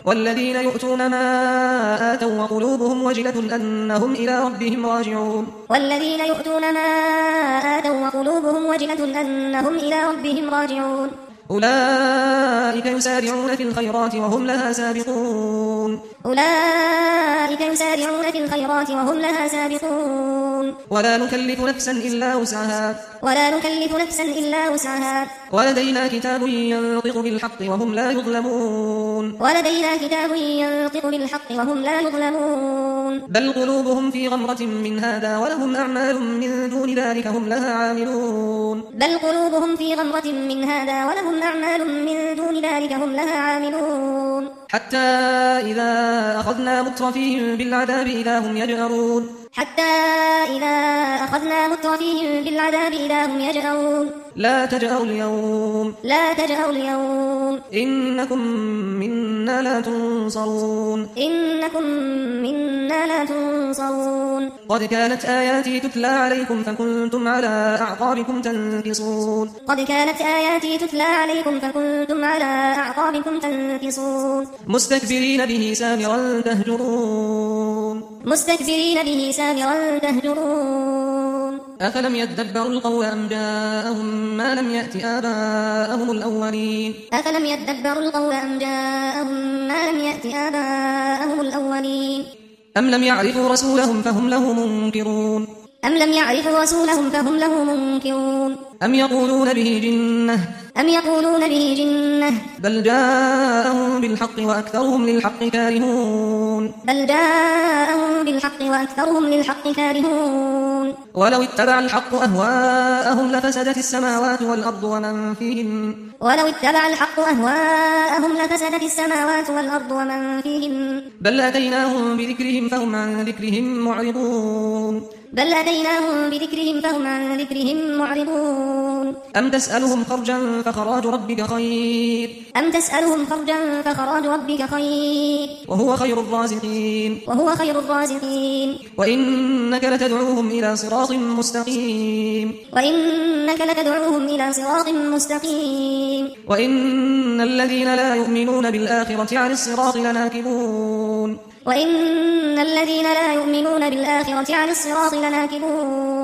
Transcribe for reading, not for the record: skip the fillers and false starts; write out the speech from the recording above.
والذين يؤتون ما آتوا وقلوبهم وجلة أنهم إلى ربهم راجعون والذين يؤتون ما آتوا وقلوبهم وجلة أنهم إلى ربهم راجعون أولئك يسارعون في الخيرات وهم لها سابقون أولئك يسارعون في الخيرات وهم لها سابقون ولا نكلف نفسا إلا وسعها ولدينا كتاب ينطق بالحق وهم لا يظلمون بل قلوبهم في غمرة من هذا ولهم أعمال من دون ذلك هم لها عاملون حتى إذا أخذنا مترفيهم بالعذاب إذا هم يجأرون لا تجأروا اليوم إنكم منا لا تنصرون قد كانت آياتي تتلى عليكم فكنتم على أعقابكم تنكصون مستكبرين به سامرا تهجرون أفلم يدبروا القول أم جاءهم ما لم يأت آباءهم الأولين أم لم يعرفوا رسولهم فهم له منكرون أم يقولون به جنة بل جاءهم بالحق وأكثرهم للحق كارهون ولو اتبع الحق أهواءهم لفسدت السماوات والأرض ومن فيهن بل أتيناهم بذكرهم فهم عن ذكرهم معرضون أم تسألهم خرجا فخراج ربك خير وهو خير الرازقين وإنك لتدعوهم إلى صراط مستقيم وإن الذين لا يؤمنون بالآخرة عن الصراط لناكبون